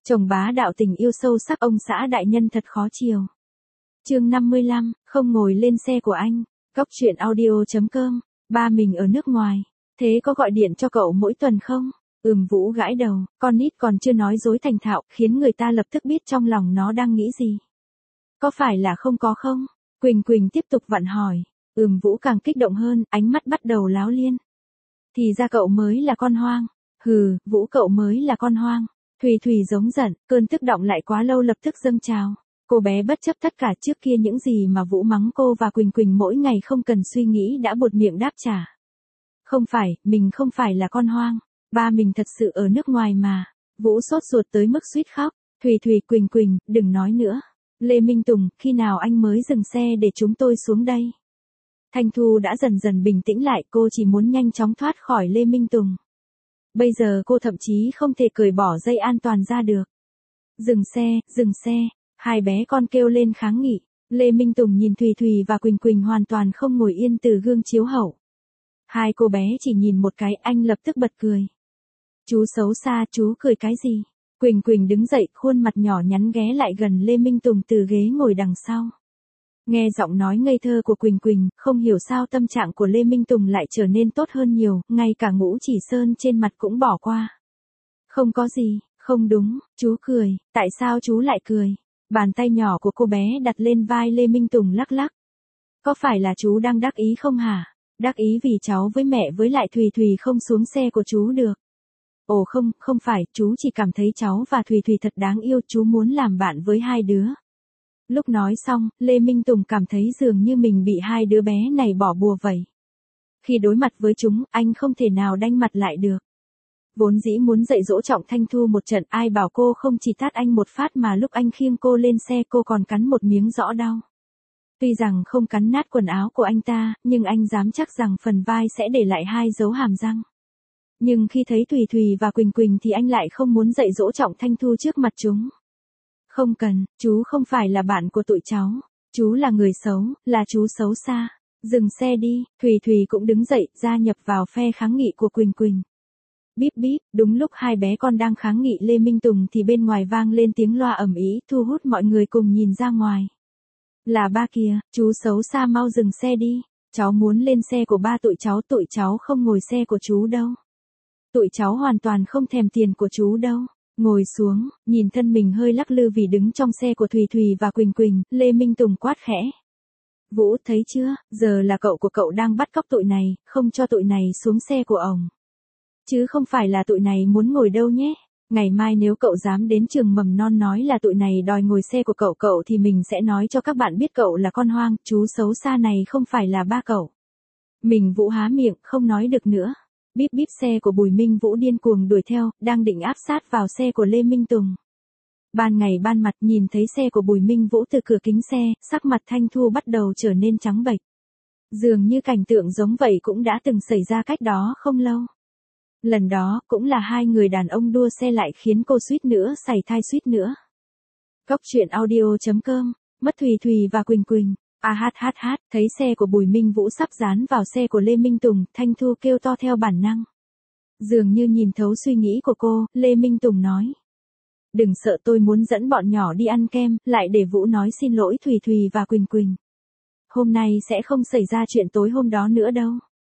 Chồng bá đạo tình yêu sâu sắc ông xã đại nhân thật khó chiều. Chương 55, không ngồi lên xe của anh. Góc truyện audio.com. Ba mình ở nước ngoài. Thế có gọi điện cho cậu mỗi tuần không? Vũ gãi đầu, con nít còn chưa nói dối thành thạo, khiến người ta lập tức biết trong lòng nó đang nghĩ gì. Có phải là không có không? Quỳnh Quỳnh tiếp tục vặn hỏi. Vũ càng kích động hơn, ánh mắt bắt đầu láo liên. Thì ra cậu mới là con hoang. Hừ, Vũ cậu mới là con hoang. Thùy Thùy giống giận, cơn tức động lại quá lâu lập tức dâng trào. Cô bé bất chấp tất cả trước kia những gì mà Vũ mắng cô và Quỳnh Quỳnh mỗi ngày không cần suy nghĩ đã buột miệng đáp trả. Không phải, mình không phải là con hoang. Ba mình thật sự ở nước ngoài mà. Vũ sốt ruột tới mức suýt khóc. Thùy Thùy, Quỳnh Quỳnh, đừng nói nữa. Lê Minh Tùng, khi nào anh mới dừng xe để chúng tôi xuống đây? Thanh Thu đã dần dần bình tĩnh lại, cô chỉ muốn nhanh chóng thoát khỏi Lê Minh Tùng. Bây giờ cô thậm chí không thể cởi bỏ dây an toàn ra được. Dừng xe, hai bé con kêu lên kháng nghị. Lê Minh Tùng nhìn Thùy Thùy và Quỳnh Quỳnh hoàn toàn không ngồi yên từ gương chiếu hậu. Hai cô bé chỉ nhìn một cái, anh lập tức bật cười. Chú xấu xa, chú cười cái gì? Quỳnh Quỳnh đứng dậy, khuôn mặt nhỏ nhắn ghé lại gần Lê Minh Tùng từ ghế ngồi đằng sau. Nghe giọng nói ngây thơ của Quỳnh Quỳnh, không hiểu sao tâm trạng của Lê Minh Tùng lại trở nên tốt hơn nhiều, ngay cả ngũ chỉ sơn trên mặt cũng bỏ qua. Không có gì, không đúng, chú cười, tại sao chú lại cười? Bàn tay nhỏ của cô bé đặt lên vai Lê Minh Tùng lắc lắc. Có phải là chú đang đắc ý không hả? Đắc ý vì cháu với mẹ với lại Thùy Thùy không xuống xe của chú được. Ồ không phải, chú chỉ cảm thấy cháu và Thùy Thùy thật đáng yêu, chú muốn làm bạn với hai đứa. Lúc nói xong, Lê Minh Tùng cảm thấy dường như mình bị hai đứa bé này bỏ bùa vậy. Khi đối mặt với chúng, anh không thể nào đanh mặt lại được. Vốn dĩ muốn dạy dỗ Trọng Thanh Thu một trận, ai bảo cô không chỉ tát anh một phát mà lúc anh khiêng cô lên xe cô còn cắn một miếng rõ đau. Tuy rằng không cắn nát quần áo của anh ta, nhưng anh dám chắc rằng phần vai sẽ để lại hai dấu hàm răng. Nhưng khi thấy Thùy Thùy và Quỳnh Quỳnh thì anh lại không muốn dạy dỗ Trọng Thanh Thu trước mặt chúng. Không cần, chú không phải là bạn của tụi cháu. Chú là người xấu, là chú xấu xa. Dừng xe đi, Thùy Thùy cũng đứng dậy, gia nhập vào phe kháng nghị của Quỳnh Quỳnh. Bíp bíp, đúng lúc hai bé con đang kháng nghị Lê Minh Tùng thì bên ngoài vang lên tiếng loa ầm ĩ, thu hút mọi người cùng nhìn ra ngoài. Là ba kìa, chú xấu xa mau dừng xe đi. Cháu muốn lên xe của ba tụi cháu không ngồi xe của chú đâu. Tụi cháu hoàn toàn không thèm tiền của chú đâu. Ngồi xuống, nhìn thân mình hơi lắc lư vì đứng trong xe của Thùy Thùy và Quỳnh Quỳnh, Lê Minh Tùng quát khẽ. Vũ, thấy chưa, giờ là cậu của cậu đang bắt cóc tụi này, không cho tụi này xuống xe của ổng. Chứ không phải là tụi này muốn ngồi đâu nhé. Ngày mai nếu cậu dám đến trường mầm non nói là tụi này đòi ngồi xe của cậu thì mình sẽ nói cho các bạn biết cậu là con hoang, chú xấu xa này không phải là ba cậu. Mình Vũ há miệng, không nói được nữa. Bíp bíp, xe của Bùi Minh Vũ điên cuồng đuổi theo, đang định áp sát vào xe của Lê Minh Tùng. Ban ngày ban mặt nhìn thấy xe của Bùi Minh Vũ từ cửa kính xe, sắc mặt Thanh Thu bắt đầu trở nên trắng bệch. Dường như cảnh tượng giống vậy cũng đã từng xảy ra cách đó không lâu. Lần đó, cũng là hai người đàn ông đua xe lại khiến cô suýt nữa sảy thai suýt nữa. Góc truyện audio.com, mất Thùy Thùy và Quỳnh Quỳnh. Thấy xe của Bùi Minh Vũ sắp dán vào xe của Lê Minh Tùng, Thanh Thu kêu to theo bản năng. Dường như nhìn thấu suy nghĩ của cô, Lê Minh Tùng nói. Đừng sợ, tôi muốn dẫn bọn nhỏ đi ăn kem, lại để Vũ nói xin lỗi Thùy Thùy và Quỳnh Quỳnh. Hôm nay sẽ không xảy ra chuyện tối hôm đó nữa đâu.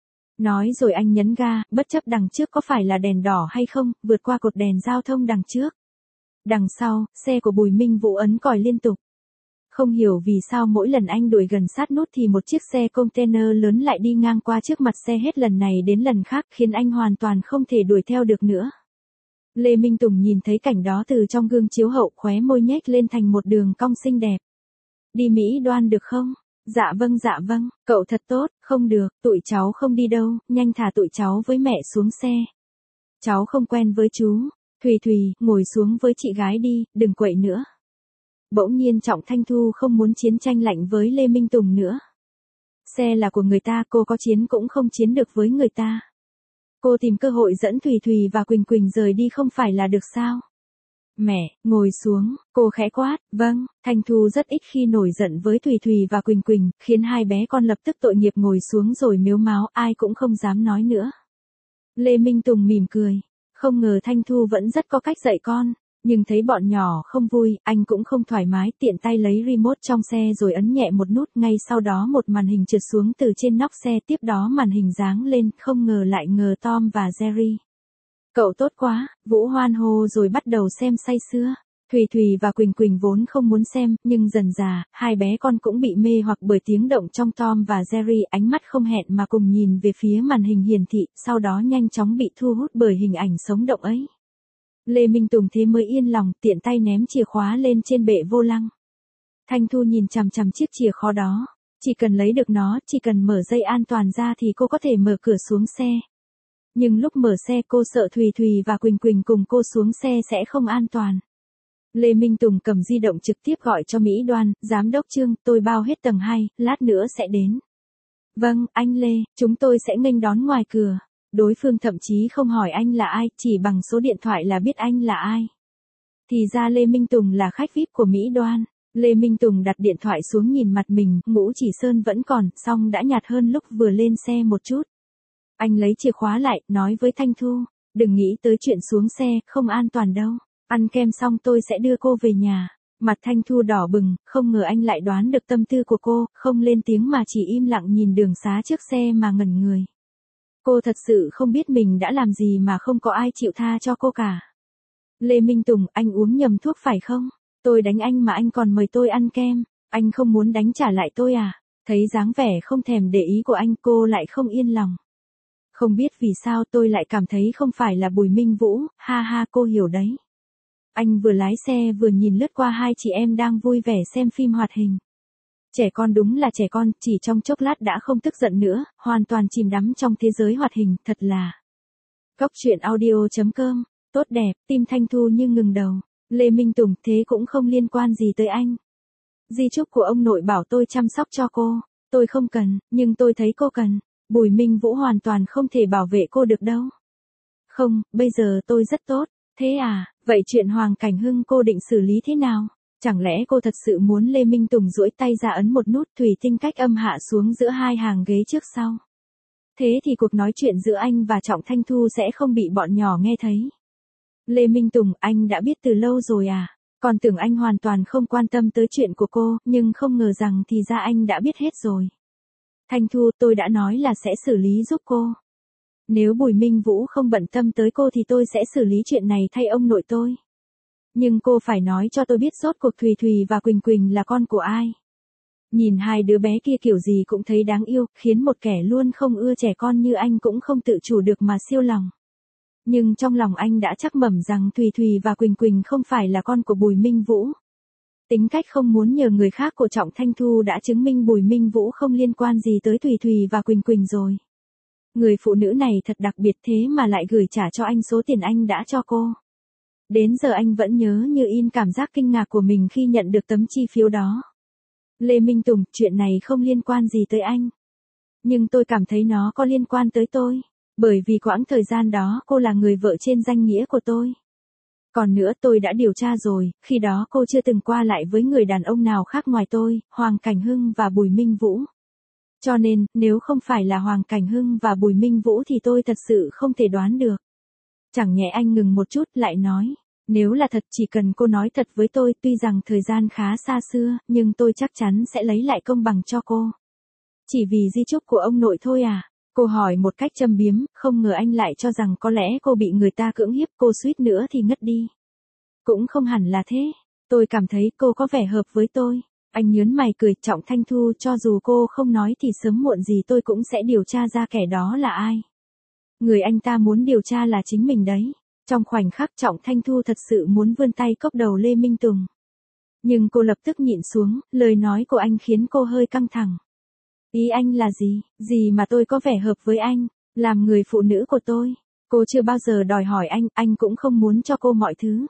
Nói rồi anh nhấn ga, bất chấp đằng trước có phải là đèn đỏ hay không, vượt qua cột đèn giao thông đằng trước. Đằng sau, xe của Bùi Minh Vũ ấn còi liên tục. Không hiểu vì sao mỗi lần anh đuổi gần sát nút thì một chiếc xe container lớn lại đi ngang qua trước mặt xe hết lần này đến lần khác khiến anh hoàn toàn không thể đuổi theo được nữa. Lê Minh Tùng nhìn thấy cảnh đó từ trong gương chiếu hậu, khóe môi nhếch lên thành một đường cong xinh đẹp. Đi Mỹ Đoan được không? Dạ vâng, cậu thật tốt, không được, tụi cháu không đi đâu, nhanh thả tụi cháu với mẹ xuống xe. Cháu không quen với chú. Thùy Thùy, ngồi xuống với chị gái đi, đừng quậy nữa. Bỗng nhiên Trọng Thanh Thu không muốn chiến tranh lạnh với Lê Minh Tùng nữa. Xe là của người ta, cô có chiến cũng không chiến được với người ta. Cô tìm cơ hội dẫn Thùy Thùy và Quỳnh Quỳnh rời đi không phải là được sao? Mẹ, ngồi xuống, cô khẽ quát. Vâng. Thanh Thu rất ít khi nổi giận với Thùy Thùy và Quỳnh Quỳnh, khiến hai bé con lập tức tội nghiệp ngồi xuống rồi mếu máo, ai cũng không dám nói nữa. Lê Minh Tùng mỉm cười. Không ngờ Thanh Thu vẫn rất có cách dạy con. Nhưng thấy bọn nhỏ không vui, anh cũng không thoải mái, tiện tay lấy remote trong xe rồi ấn nhẹ một nút, ngay sau đó một màn hình trượt xuống từ trên nóc xe, tiếp đó màn hình giáng lên, không ngờ lại ngờ Tom và Jerry. Cậu tốt quá, Vũ hoan hô rồi bắt đầu xem say sưa. Thùy Thùy và Quỳnh Quỳnh vốn không muốn xem, nhưng dần dà, hai bé con cũng bị mê hoặc bởi tiếng động trong Tom và Jerry, ánh mắt không hẹn mà cùng nhìn về phía màn hình hiển thị, sau đó nhanh chóng bị thu hút bởi hình ảnh sống động ấy. Lê Minh Tùng thế mới yên lòng, tiện tay ném chìa khóa lên trên bệ vô lăng. Thanh Thu nhìn chằm chằm chiếc chìa khóa đó, chỉ cần lấy được nó, chỉ cần mở dây an toàn ra thì cô có thể mở cửa xuống xe. Nhưng lúc mở xe cô sợ Thùy Thùy và Quỳnh Quỳnh cùng cô xuống xe sẽ không an toàn. Lê Minh Tùng cầm di động trực tiếp gọi cho Mỹ Đoan, giám đốc Trương, tôi bao hết tầng 2, lát nữa sẽ đến. Vâng, anh Lê, chúng tôi sẽ nghênh đón ngoài cửa. Đối phương thậm chí không hỏi anh là ai, chỉ bằng số điện thoại là biết anh là ai. Thì ra Lê Minh Tùng là khách VIP của Mỹ Đoan. Lê Minh Tùng đặt điện thoại xuống nhìn mặt mình, mũ chỉ sơn vẫn còn, song đã nhạt hơn lúc vừa lên xe một chút. Anh lấy chìa khóa lại, nói với Thanh Thu, đừng nghĩ tới chuyện xuống xe, không an toàn đâu. Ăn kem xong tôi sẽ đưa cô về nhà. Mặt Thanh Thu đỏ bừng, không ngờ anh lại đoán được tâm tư của cô, không lên tiếng mà chỉ im lặng nhìn đường xá trước xe mà ngẩn người. Cô thật sự không biết mình đã làm gì mà không có ai chịu tha cho cô cả. Lê Minh Tùng, anh uống nhầm thuốc phải không? Tôi đánh anh mà anh còn mời tôi ăn kem. Anh không muốn đánh trả lại tôi à? Thấy dáng vẻ không thèm để ý của anh, cô lại không yên lòng. Không biết vì sao tôi lại cảm thấy không phải là Bùi Minh Vũ, ha ha cô hiểu đấy. Anh vừa lái xe vừa nhìn lướt qua hai chị em đang vui vẻ xem phim hoạt hình. Trẻ con đúng là trẻ con, chỉ trong chốc lát đã không tức giận nữa, hoàn toàn chìm đắm trong thế giới hoạt hình, thật là. Góc truyện audio.com, tốt đẹp, tim Thanh Thu như ngừng đầu. Lê Minh Tùng, thế cũng không liên quan gì tới anh. Di chúc của ông nội bảo tôi chăm sóc cho cô, tôi không cần, nhưng tôi thấy cô cần. Bùi Minh Vũ hoàn toàn không thể bảo vệ cô được đâu. Không, bây giờ tôi rất tốt. Thế à, vậy chuyện Hoàng Cảnh Hưng cô định xử lý thế nào? Chẳng lẽ cô thật sự muốn Lê Minh Tùng duỗi tay ra ấn một nút thủy tinh cách âm hạ xuống giữa hai hàng ghế trước sau? Thế thì cuộc nói chuyện giữa anh và Trọng Thanh Thu sẽ không bị bọn nhỏ nghe thấy. Lê Minh Tùng, anh đã biết từ lâu rồi à? Còn tưởng anh hoàn toàn không quan tâm tới chuyện của cô, nhưng không ngờ rằng thì ra anh đã biết hết rồi. Thanh Thu, tôi đã nói là sẽ xử lý giúp cô. Nếu Bùi Minh Vũ không bận tâm tới cô thì tôi sẽ xử lý chuyện này thay ông nội tôi. Nhưng cô phải nói cho tôi biết rốt cuộc Thùy Thùy và Quỳnh Quỳnh là con của ai. Nhìn hai đứa bé kia kiểu gì cũng thấy đáng yêu, khiến một kẻ luôn không ưa trẻ con như anh cũng không tự chủ được mà siêu lòng. Nhưng trong lòng anh đã chắc mẩm rằng Thùy Thùy và Quỳnh Quỳnh không phải là con của Bùi Minh Vũ. Tính cách không muốn nhờ người khác của Trọng Thanh Thu đã chứng minh Bùi Minh Vũ không liên quan gì tới Thùy Thùy và Quỳnh Quỳnh rồi. Người phụ nữ này thật đặc biệt thế mà lại gửi trả cho anh số tiền anh đã cho cô. Đến giờ anh vẫn nhớ như in cảm giác kinh ngạc của mình khi nhận được tấm chi phiếu đó. Lê Minh Tùng, chuyện này không liên quan gì tới anh. Nhưng tôi cảm thấy nó có liên quan tới tôi. Bởi vì quãng thời gian đó cô là người vợ trên danh nghĩa của tôi. Còn nữa tôi đã điều tra rồi, khi đó cô chưa từng qua lại với người đàn ông nào khác ngoài tôi, Hoàng Cảnh Hưng và Bùi Minh Vũ. Cho nên, nếu không phải là Hoàng Cảnh Hưng và Bùi Minh Vũ thì tôi thật sự không thể đoán được. Chẳng nhẽ anh ngừng một chút lại nói, nếu là thật chỉ cần cô nói thật với tôi, tuy rằng thời gian khá xa xưa, nhưng tôi chắc chắn sẽ lấy lại công bằng cho cô. Chỉ vì di chúc của ông nội thôi à? Cô hỏi một cách châm biếm, không ngờ anh lại cho rằng có lẽ cô bị người ta cưỡng hiếp, cô suýt nữa thì ngất đi. Cũng không hẳn là thế, tôi cảm thấy cô có vẻ hợp với tôi. Anh nhớn mày cười, Trọng Thanh Thu, cho dù cô không nói thì sớm muộn gì tôi cũng sẽ điều tra ra kẻ đó là ai. Người anh ta muốn điều tra là chính mình đấy. Trong khoảnh khắc Trọng Thanh Thu thật sự muốn vươn tay cốc đầu Lê Minh Tùng. Nhưng cô lập tức nhịn xuống, lời nói của anh khiến cô hơi căng thẳng. Ý anh là gì? Gì mà tôi có vẻ hợp với anh? Làm người phụ nữ của tôi. Cô chưa bao giờ đòi hỏi anh cũng không muốn cho cô mọi thứ.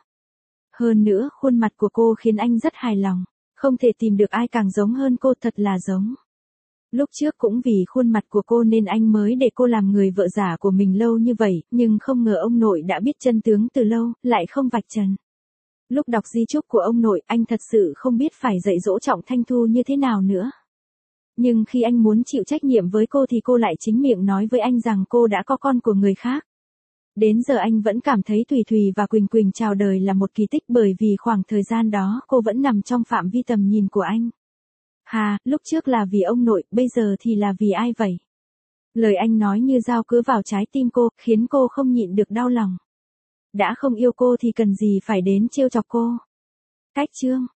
Hơn nữa, khuôn mặt của cô khiến anh rất hài lòng. Không thể tìm được ai càng giống hơn cô, thật là giống. Lúc trước cũng vì khuôn mặt của cô nên anh mới để cô làm người vợ giả của mình lâu như vậy, nhưng không ngờ ông nội đã biết chân tướng từ lâu, lại không vạch trần. Lúc đọc di chúc của ông nội, anh thật sự không biết phải dạy dỗ Trọng Thanh Thu như thế nào nữa. Nhưng khi anh muốn chịu trách nhiệm với cô thì cô lại chính miệng nói với anh rằng cô đã có con của người khác. Đến giờ anh vẫn cảm thấy Thùy Thùy và Quỳnh Quỳnh chào đời là một kỳ tích bởi vì khoảng thời gian đó cô vẫn nằm trong phạm vi tầm nhìn của anh. Hà, lúc trước là vì ông nội, bây giờ thì là vì ai vậy? Lời anh nói như dao cứa vào trái tim cô, khiến cô không nhịn được đau lòng. Đã không yêu cô thì cần gì phải đến trêu chọc cô. Cách chương